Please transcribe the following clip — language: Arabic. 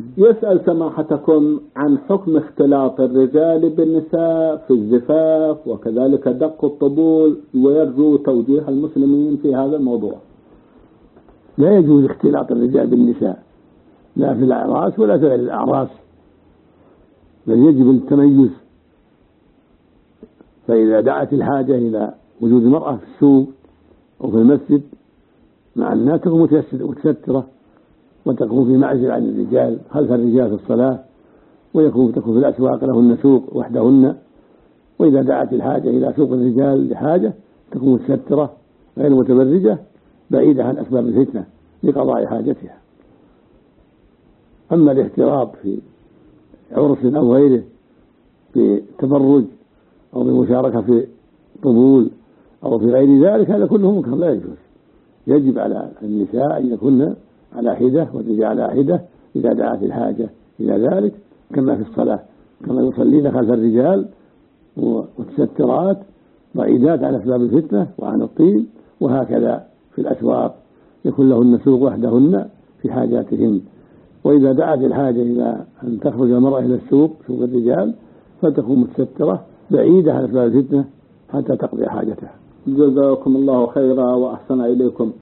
يسأل سماحتكم عن حكم اختلاط الرجال بالنساء في الزفاف وكذلك دق الطبول، ويرجو توجيه المسلمين في هذا الموضوع. لا يجوز اختلاط الرجال بالنساء لا في الأعراس ولا في غير الأعراس، بل يجب التميز. فإذا دعت الحاجة إلى وجود المرأة في السوق أو في المسجد مع الناس تكون متسترة وتكون في معزل عن الرجال خلف الرجال في الصلاة، تكون في الأسواق لهن سوق وحدهن. وإذا دعت الحاجة إلى سوق الرجال لحاجة تكون متسترة غير متبرجة بعيدة عن أسباب الفتنة لقضاء حاجتها. أما الاختلاط في عرس أو غيره في تبرج أو بمشاركة في طبول أو في غير ذلك هذا كله منكر لا يجوز. يجب على النساء أن يكون على حدة والرجال على حدة إذا دعت الحاجة إلى ذلك، كما في الصلاة كما يصلين خلف الرجال متسترات بعيدات عن أسباب الفتنة وعن الطين، وهكذا في الأسواق يكون لهن سوق وحدهن في حاجاتهن. وإذا دعت الحاجة إلى أن تخرج المرأة إلى السوق سوق الرجال فتكون متسترة بعيدة عن أسباب الفتنة حتى تقضي حاجتها. جزاكم الله خيرا وأحسن إليكم.